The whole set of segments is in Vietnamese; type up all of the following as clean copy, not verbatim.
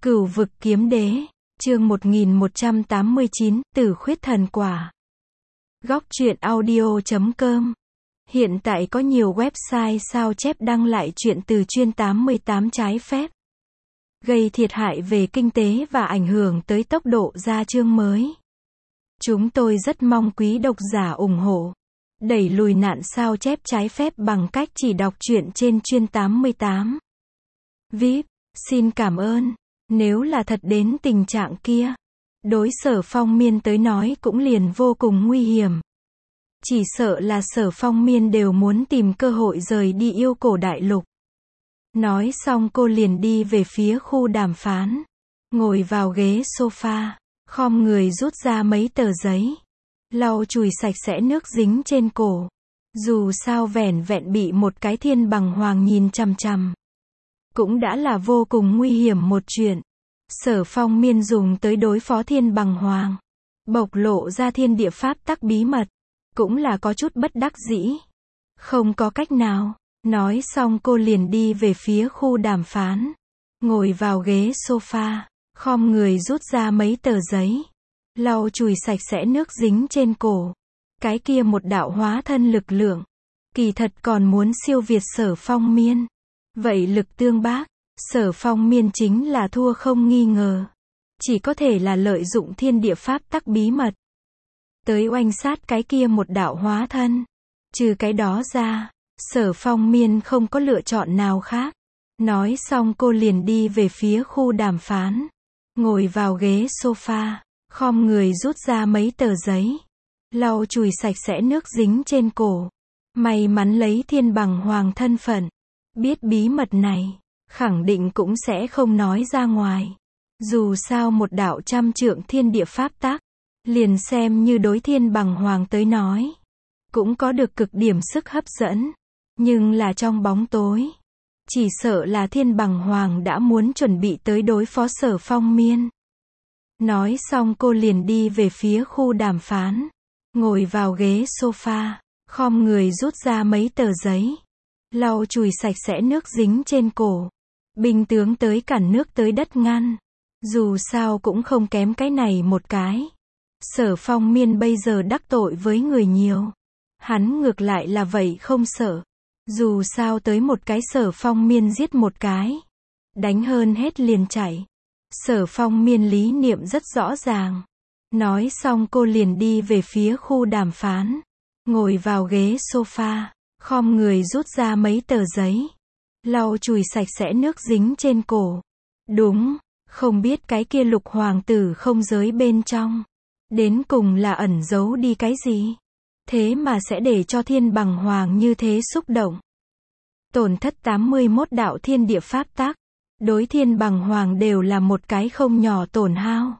Cửu vực kiếm đế, chương 1189, Tử khuyết thần quả. Góc truyện audio.com. Hiện tại có nhiều website sao chép đăng lại truyện từ chuyên 88 trái phép, gây thiệt hại về kinh tế và ảnh hưởng tới tốc độ ra chương mới. Chúng tôi rất mong quý độc giả ủng hộ, đẩy lùi nạn sao chép trái phép bằng cách chỉ đọc truyện trên chuyên 88. VIP, xin cảm ơn. Nếu là thật đến tình trạng kia, đối Sở Phong Miên tới nói cũng liền vô cùng nguy hiểm. Chỉ sợ là Sở Phong Miên đều muốn tìm cơ hội rời đi Yêu Cổ Đại Lục. Nói xong cô liền đi về phía khu đàm phán, ngồi vào ghế sofa, khom người rút ra mấy tờ giấy, lau chùi sạch sẽ nước dính trên cổ. Dù sao vẻn vẹn bị một cái thiên bằng hoàng nhìn chằm chằm, cũng đã là vô cùng nguy hiểm một chuyện. Sở Phong Miên dùng tới đối phó thiên bằng hoàng, bộc lộ ra thiên địa pháp tắc bí mật, cũng là có chút bất đắc dĩ. Không có cách nào. Nói xong cô liền đi về phía khu đàm phán, ngồi vào ghế sofa, khom người rút ra mấy tờ giấy, lau chùi sạch sẽ nước dính trên cổ. Cái kia một đạo hóa thân lực lượng, kỳ thật còn muốn siêu việt Sở Phong Miên. Vậy lực tương bác, Sở Phong Miên chính là thua không nghi ngờ. Chỉ có thể là lợi dụng thiên địa pháp tắc bí mật, tới oanh sát cái kia một đạo hóa thân. Trừ cái đó ra, Sở Phong Miên không có lựa chọn nào khác. Nói xong cô liền đi về phía khu đàm phán, ngồi vào ghế sofa, khom người rút ra mấy tờ giấy, lau chùi sạch sẽ nước dính trên cổ. May mắn lấy thiên bằng hoàng thân phận, biết bí mật này, khẳng định cũng sẽ không nói ra ngoài. Dù sao một đạo trăm trượng thiên địa pháp tắc, liền xem như đối thiên bằng hoàng tới nói, cũng có được cực điểm sức hấp dẫn. Nhưng là trong bóng tối, chỉ sợ là thiên bằng hoàng đã muốn chuẩn bị tới đối phó Sở Phong Miên. Nói xong cô liền đi về phía khu đàm phán, ngồi vào ghế sofa, khom người rút ra mấy tờ giấy, lau chùi sạch sẽ nước dính trên cổ. Binh tướng tới cản nước tới đất ngăn, dù sao cũng không kém cái này một cái. Sở Phong Miên bây giờ đắc tội với người nhiều, hắn ngược lại là vậy không sợ. Dù sao tới một cái Sở Phong Miên giết một cái, đánh hơn hết liền chạy. Sở Phong Miên lý niệm rất rõ ràng. Nói xong cô liền đi về phía khu đàm phán, ngồi vào ghế sofa, khom người rút ra mấy tờ giấy, lau chùi sạch sẽ nước dính trên cổ. Đúng, không biết cái kia lục hoàng tử không giới bên trong, đến cùng là ẩn giấu đi cái gì? Thế mà sẽ để cho thiên bằng hoàng như thế xúc động. Tổn thất 81 đạo thiên địa pháp tắc, đối thiên bằng hoàng đều là một cái không nhỏ tổn hao.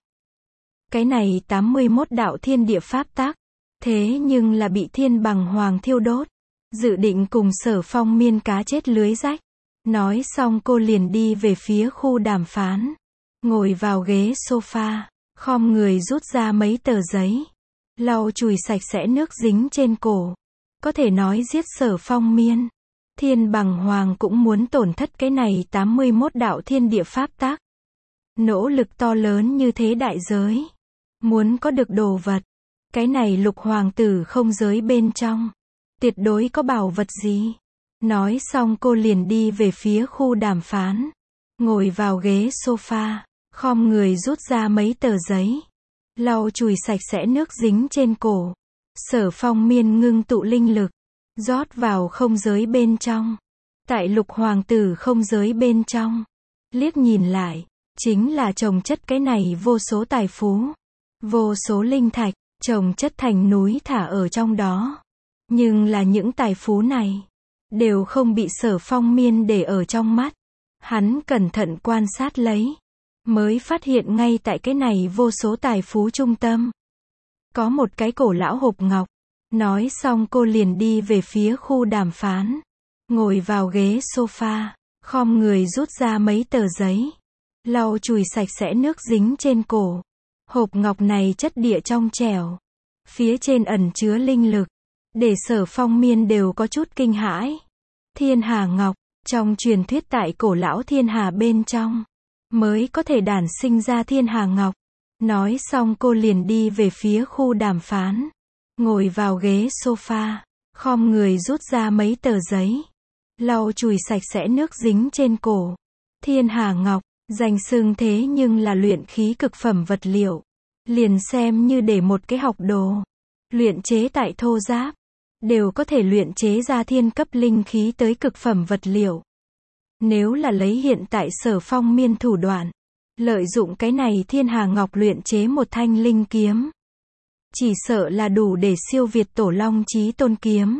Cái này 81 đạo thiên địa pháp tắc, thế nhưng là bị thiên bằng hoàng thiêu đốt, dự định cùng Sở Phong Miên cá chết lưới rách. Nói xong cô liền đi về phía khu đàm phán, ngồi vào ghế sofa, khom người rút ra mấy tờ giấy, lau chùi sạch sẽ nước dính trên cổ. Có thể nói giết Sở Phong Miên, thiên bằng hoàng cũng muốn tổn thất cái này 81 đạo thiên địa pháp tắc. Nỗ lực to lớn như thế đại giới, muốn có được đồ vật, cái này lục hoàng tử không giới bên trong, tuyệt đối có bảo vật gì. Nói xong cô liền đi về phía khu đàm phán, ngồi vào ghế sofa, khom người rút ra mấy tờ giấy, lau chùi sạch sẽ nước dính trên cổ. Sở Phong Miên ngưng tụ linh lực, rót vào không giới bên trong. Tại lục hoàng tử không giới bên trong, liếc nhìn lại, chính là chồng chất cái này vô số tài phú, vô số linh thạch, chồng chất thành núi thả ở trong đó. Nhưng là những tài phú này, đều không bị Sở Phong Miên để ở trong mắt. Hắn cẩn thận quan sát lấy, mới phát hiện ngay tại cái này vô số tài phú trung tâm, có một cái cổ lão hộp ngọc. Nói xong cô liền đi về phía khu đàm phán, ngồi vào ghế sofa, khom người rút ra mấy tờ giấy, lau chùi sạch sẽ nước dính trên cổ. Hộp ngọc này chất địa trong trẻo, phía trên ẩn chứa linh lực, để Sở Phong Miên đều có chút kinh hãi. Thiên Hà Ngọc, trong truyền thuyết tại cổ lão thiên hà bên trong, mới có thể đản sinh ra thiên hà ngọc. Nói xong cô liền đi về phía khu đàm phán. Ngồi vào ghế sofa, khom người rút ra mấy tờ giấy. Lau chùi sạch sẽ nước dính trên cổ. Thiên hà ngọc, danh xưng thế nhưng là luyện khí cực phẩm vật liệu. Liền xem như để một cái học đồ luyện chế tại thô giáp, đều có thể luyện chế ra thiên cấp linh khí tới cực phẩm vật liệu. Nếu là lấy hiện tại Sở Phong Miên thủ đoạn, lợi dụng cái này thiên hà ngọc luyện chế một thanh linh kiếm, chỉ sợ là đủ để siêu việt Tổ Long Chí Tôn kiếm.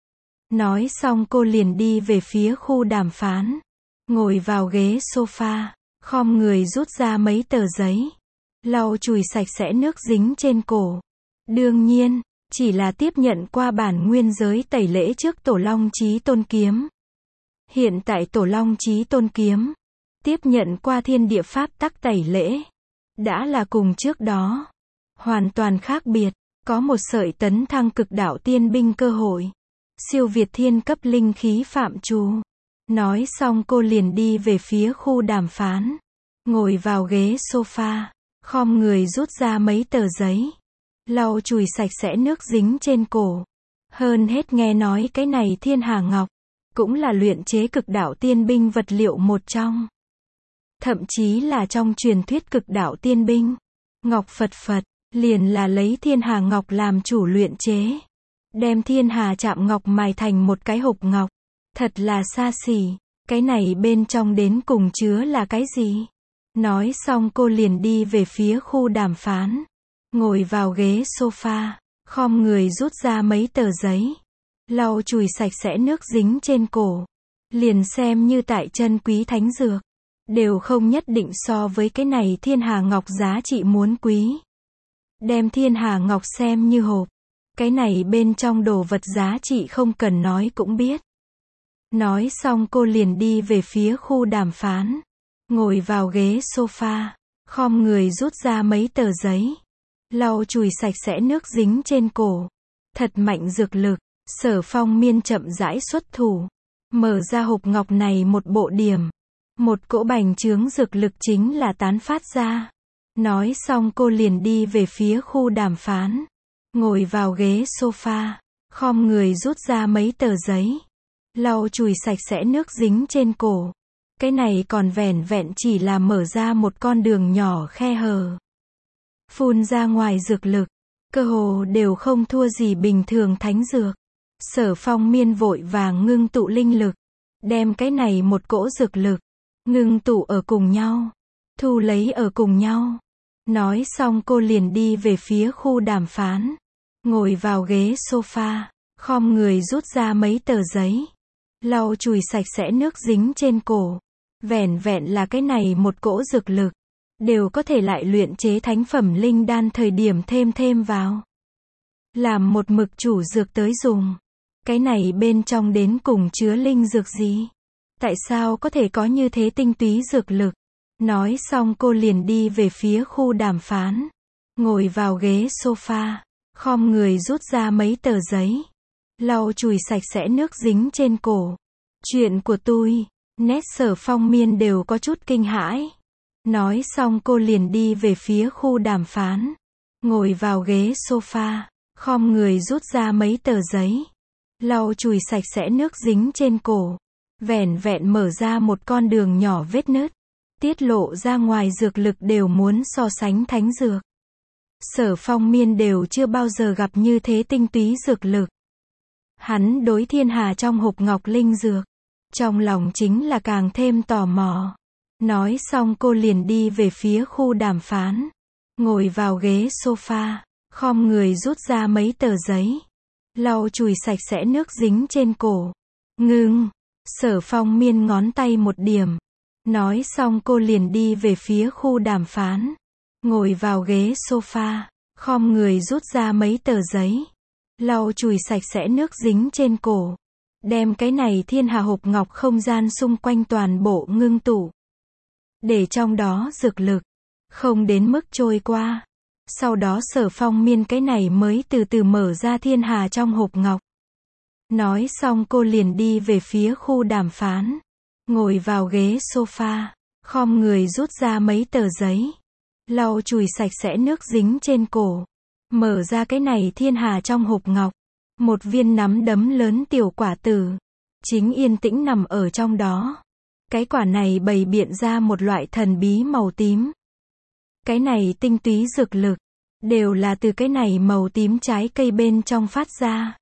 Nói xong cô liền đi về phía khu đàm phán. Ngồi vào ghế sofa, khom người rút ra mấy tờ giấy. Lau chùi sạch sẽ nước dính trên cổ. Đương nhiên, chỉ là tiếp nhận qua bản nguyên giới tẩy lễ trước Tổ Long Chí Tôn kiếm. Hiện tại Tổ Long Chí Tôn kiếm, tiếp nhận qua thiên địa pháp tắc tẩy lễ, đã là cùng trước đó. Hoàn toàn khác biệt, có một sợi tấn thăng cực đạo tiên binh cơ hội. Siêu việt thiên cấp linh khí phạm trù. Nói xong cô liền đi về phía khu đàm phán. Ngồi vào ghế sofa, khom người rút ra mấy tờ giấy. Lau chùi sạch sẽ nước dính trên cổ. Hơn hết nghe nói cái này thiên hà ngọc, cũng là luyện chế cực đạo tiên binh vật liệu một trong. Thậm chí là trong truyền thuyết cực đạo tiên binh. Ngọc Phật Phật, liền là lấy thiên hà ngọc làm chủ luyện chế. Đem thiên hà chạm ngọc mài thành một cái hộp ngọc. Thật là xa xỉ. Cái này bên trong đến cùng chứa là cái gì? Nói xong cô liền đi về phía khu đàm phán. Ngồi vào ghế sofa, khom người rút ra mấy tờ giấy. Lau chùi sạch sẽ nước dính trên cổ. Liền xem như tại chân quý thánh dược, đều không nhất định so với cái này thiên hà ngọc giá trị muốn quý. Đem thiên hà ngọc xem như hộp. Cái này bên trong đồ vật giá trị không cần nói cũng biết. Nói xong cô liền đi về phía khu đàm phán. Ngồi vào ghế sofa, khom người rút ra mấy tờ giấy. Lau chùi sạch sẽ nước dính trên cổ. Thật mạnh dược lực, Sở Phong Miên chậm rãi xuất thủ. Mở ra hộp ngọc này một bộ điểm. Một cỗ bành trướng dược lực chính là tán phát ra. Nói xong cô liền đi về phía khu đàm phán. Ngồi vào ghế sofa, khom người rút ra mấy tờ giấy. Lau chùi sạch sẽ nước dính trên cổ. Cái này còn vẻn vẹn chỉ là mở ra một con đường nhỏ khe hở. Phun ra ngoài dược lực, cơ hồ đều không thua gì bình thường thánh dược. Sở Phong Miên vội vàng ngưng tụ linh lực. Đem cái này một cỗ dược lực, ngưng tụ ở cùng nhau. Thu lấy ở cùng nhau. Nói xong cô liền đi về phía khu đàm phán. Ngồi vào ghế sofa, khom người rút ra mấy tờ giấy. Lau chùi sạch sẽ nước dính trên cổ. Vẻn vẹn là cái này một cỗ dược lực, đều có thể lại luyện chế thánh phẩm linh đan thời điểm thêm vào. Làm một mực chủ dược tới dùng. Cái này bên trong đến cùng chứa linh dược gì? Tại sao có thể có như thế tinh túy dược lực? Nói xong cô liền đi về phía khu đàm phán. Ngồi vào ghế sofa, khom người rút ra mấy tờ giấy. Lau chùi sạch sẽ nước dính trên cổ. Chuyện của tôi, nét Sở Phong Miên đều có chút kinh hãi. Nói xong cô liền đi về phía khu đàm phán. Ngồi vào ghế sofa, khom người rút ra mấy tờ giấy. Lau chùi sạch sẽ nước dính trên cổ. Vẻn vẹn mở ra một con đường nhỏ vết nứt. Tiết lộ ra ngoài dược lực đều muốn so sánh thánh dược. Sở Phong Miên đều chưa bao giờ gặp như thế tinh túy dược lực. Hắn đối thiên hà trong hộp ngọc linh dược, trong lòng chính là càng thêm tò mò. Nói xong cô liền đi về phía khu đàm phán. Ngồi vào ghế sofa, khom người rút ra mấy tờ giấy. Lau chùi sạch sẽ nước dính trên cổ. Ngưng. Sở Phong Miên ngón tay một điểm. Nói xong cô liền đi về phía khu đàm phán. Ngồi vào ghế sofa, khom người rút ra mấy tờ giấy. Lau chùi sạch sẽ nước dính trên cổ. Đem cái này thiên hà hộp ngọc không gian xung quanh toàn bộ ngưng tụ. Để trong đó dược lực, không đến mức trôi qua. Sau đó Sở Phong Miên cái này mới từ từ mở ra thiên hà trong hộp ngọc. Nói xong cô liền đi về phía khu đàm phán. Ngồi vào ghế sofa, khom người rút ra mấy tờ giấy, lau chùi sạch sẽ nước dính trên cổ, mở ra cái này thiên hà trong hộp ngọc, một viên nắm đấm lớn tiểu quả tử, chính yên tĩnh nằm ở trong đó. Cái quả này bày biện ra một loại thần bí màu tím. Cái này tinh túy dược lực, đều là từ cái này màu tím trái cây bên trong phát ra.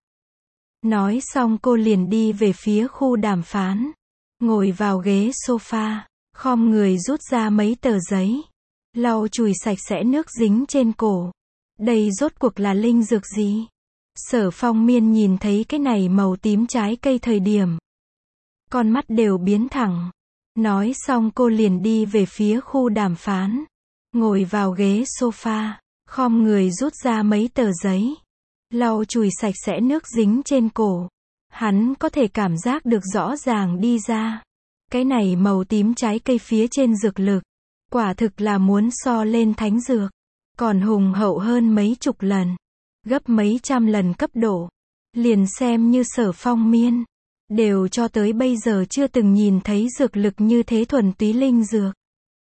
Nói xong cô liền đi về phía khu đàm phán, ngồi vào ghế sofa, khom người rút ra mấy tờ giấy, lau chùi sạch sẽ nước dính trên cổ. Đây rốt cuộc là linh dược gì? Sở Phong Miên nhìn thấy cái này màu tím trái cây thời điểm, con mắt đều biến thẳng. Nói xong cô liền đi về phía khu đàm phán, ngồi vào ghế sofa, khom người rút ra mấy tờ giấy, lau chùi sạch sẽ nước dính trên cổ. Hắn có thể cảm giác được rõ ràng đi ra. Cái này màu tím trái cây phía trên dược lực, quả thực là muốn so lên thánh dược, còn hùng hậu hơn mấy chục lần, gấp mấy trăm lần cấp độ. Liền xem như Sở Phong Miên, đều cho tới bây giờ chưa từng nhìn thấy dược lực như thế thuần túy linh dược.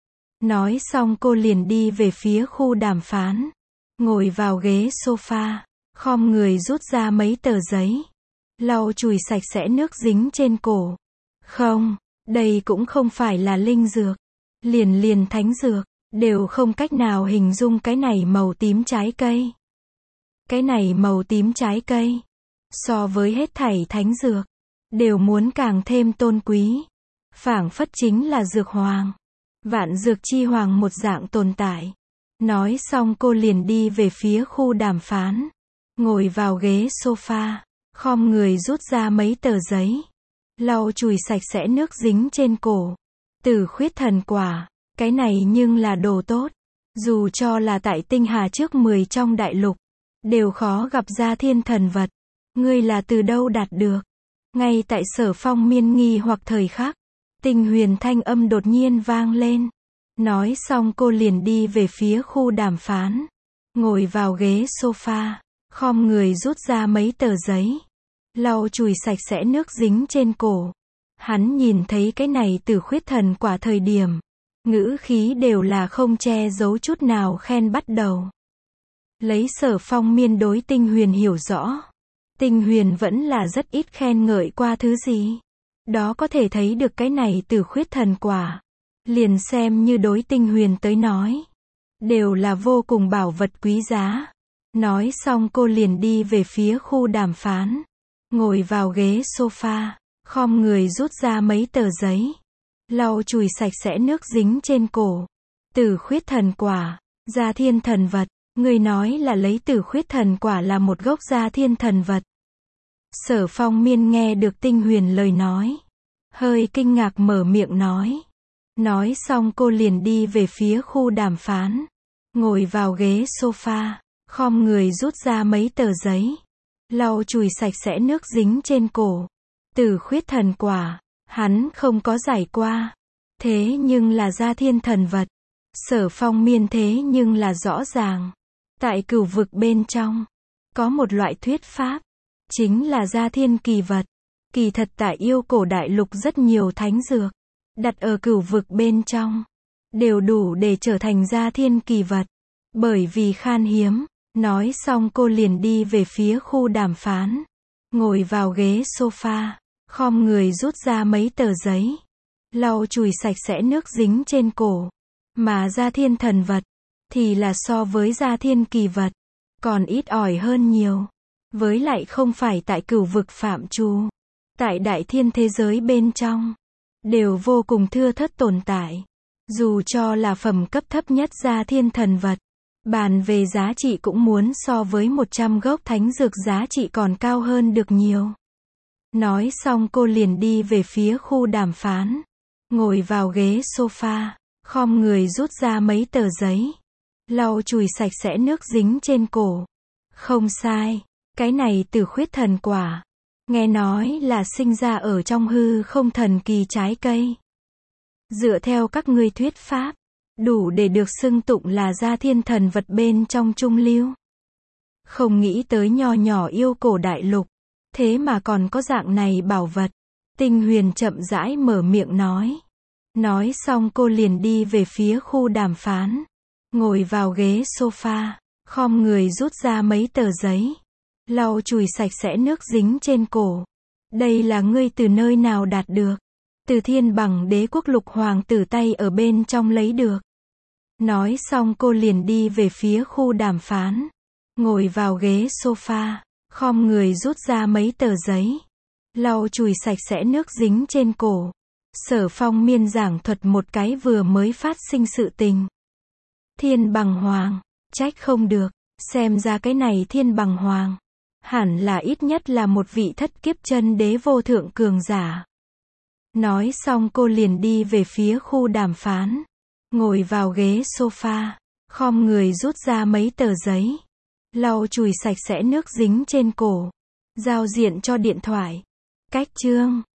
Nói xong cô liền đi về phía khu đàm phán, ngồi vào ghế sofa, khom người rút ra mấy tờ giấy, lau chùi sạch sẽ nước dính trên cổ. Không, đây cũng không phải là linh dược, liền thánh dược, đều không cách nào hình dung cái này màu tím trái cây. Cái này màu tím trái cây, so với hết thảy thánh dược, đều muốn càng thêm tôn quý. Phảng phất chính là dược hoàng, vạn dược chi hoàng một dạng tồn tại. Nói xong cô liền đi về phía khu đàm phán, ngồi vào ghế sofa, khom người rút ra mấy tờ giấy, lau chùi sạch sẽ nước dính trên cổ. Tử khuyết thần quả, cái này nhưng là đồ tốt. Dù cho là tại tinh hà trước 10 trong đại lục, đều khó gặp ra thiên thần vật. Ngươi là từ đâu đạt được? Ngay tại Sở Phong Miên nghi hoặc thời khắc, Tinh Huyền thanh âm đột nhiên vang lên. Nói xong cô liền đi về phía khu đàm phán, ngồi vào ghế sofa, khom người rút ra mấy tờ giấy, lau chùi sạch sẽ nước dính trên cổ. Hắn nhìn thấy cái này Tử khuyết thần quả thời điểm, ngữ khí đều là không che giấu chút nào khen bắt đầu. Lấy Sở Phong Miên đối Tinh Huyền hiểu rõ, Tinh Huyền vẫn là rất ít khen ngợi qua thứ gì. Đó có thể thấy được cái này Tử khuyết thần quả, liền xem như đối Tinh Huyền tới nói, đều là vô cùng bảo vật quý giá. Nói xong cô liền đi về phía khu đàm phán, ngồi vào ghế sofa, khom người rút ra mấy tờ giấy, lau chùi sạch sẽ nước dính trên cổ. Tử khuyết thần quả, gia thiên thần vật, người nói là lấy Tử khuyết thần quả là một gốc gia thiên thần vật. Sở Phong Miên nghe được Tinh Huyền lời nói, hơi kinh ngạc mở miệng nói. Nói xong cô liền đi về phía khu đàm phán, ngồi vào ghế sofa, khom người rút ra mấy tờ giấy, lau chùi sạch sẽ nước dính trên cổ. Tử khuyết thần quả, hắn không có giải qua, thế nhưng là gia thiên thần vật. Sở Phong Miên thế nhưng là rõ ràng, tại cửu vực bên trong, có một loại thuyết pháp, chính là gia thiên kỳ vật. Kỳ thật tại yêu cổ đại lục rất nhiều thánh dược, đặt ở cửu vực bên trong, đều đủ để trở thành gia thiên kỳ vật, bởi vì khan hiếm. Nói xong cô liền đi về phía khu đàm phán, ngồi vào ghế sofa, khom người rút ra mấy tờ giấy, lau chùi sạch sẽ nước dính trên cổ. Mà gia thiên thần vật, thì là so với gia thiên kỳ vật, còn ít ỏi hơn nhiều. Với lại không phải tại cửu vực phạm trù, tại đại thiên thế giới bên trong, đều vô cùng thưa thớt tồn tại. Dù cho là phẩm cấp thấp nhất gia thiên thần vật, bàn về giá trị cũng muốn so với 100 gốc thánh dược giá trị còn cao hơn được nhiều. Nói xong cô liền đi về phía khu đàm phán, ngồi vào ghế sofa, khom người rút ra mấy tờ giấy, lau chùi sạch sẽ nước dính trên cổ. Không sai, cái này Tử khuyết thần quả, nghe nói là sinh ra ở trong hư không thần kỳ trái cây. Dựa theo các ngươi thuyết pháp, đủ để được xưng tụng là gia thiên thần vật bên trong trung lưu. Không nghĩ tới nho nhỏ yêu cổ đại lục, thế mà còn có dạng này bảo vật. Tinh Huyền chậm rãi mở miệng nói. Nói xong cô liền đi về phía khu đàm phán. Ngồi vào ghế sofa, khom người rút ra mấy tờ giấy. Lau chùi sạch sẽ nước dính trên cổ. Đây là ngươi từ nơi nào đạt được? Từ Thiên Bằng Đế quốc Lục hoàng tử tay ở bên trong lấy được. Nói xong cô liền đi về phía khu đàm phán. Ngồi vào ghế sofa, khom người rút ra mấy tờ giấy. Lau chùi sạch sẽ nước dính trên cổ. Sở Phong miên giảng thuật một cái vừa mới phát sinh sự tình. Thiên Bằng Hoàng, trách không được, xem ra cái này Thiên Bằng Hoàng hẳn là ít nhất là một vị thất kiếp chân đế vô thượng cường giả. Nói xong cô liền đi về phía khu đàm phán. Ngồi vào ghế sofa, khom người rút ra mấy tờ giấy. Lau chùi sạch sẽ nước dính trên cổ. Giao diện cho điện thoại. Cách chương